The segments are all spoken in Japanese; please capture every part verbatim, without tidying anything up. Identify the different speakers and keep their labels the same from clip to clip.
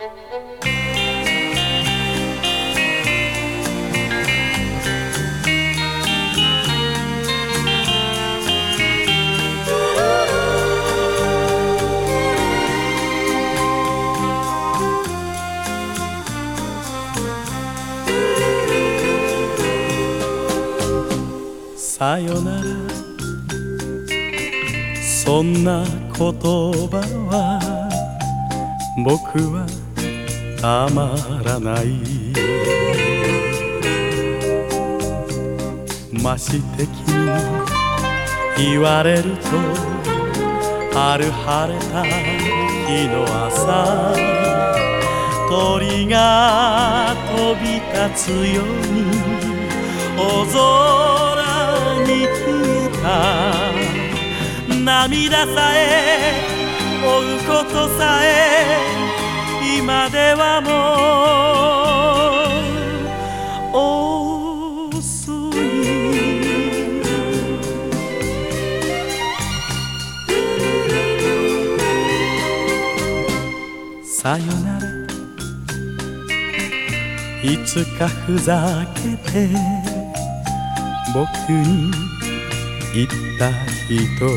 Speaker 1: さよなら、そんな言葉は僕はたまらない。まして君に言われると、春晴れた日の朝、鳥が飛び立つように大空に消えた。涙さえ追うことさえ今ではもう遅い。さよなら、いつかふざけて僕に言った人、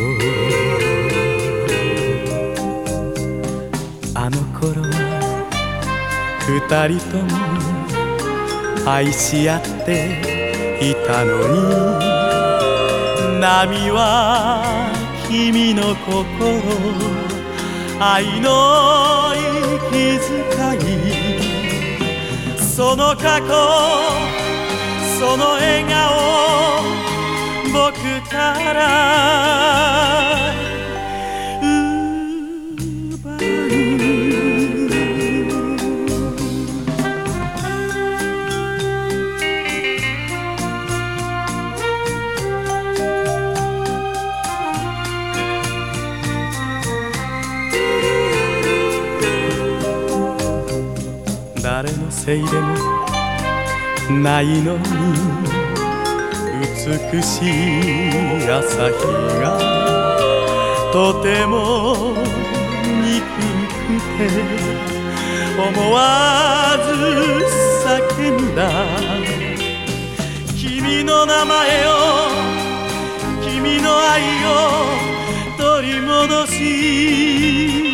Speaker 1: あの頃は二人とも愛し合っていたのに、波は君の心、愛の息遣い、その過去その笑顔僕から奪う。誰のせいでもないのに、美しい朝日がとても憎くて、思わず叫んだ。君の名前を、君の愛を取り戻し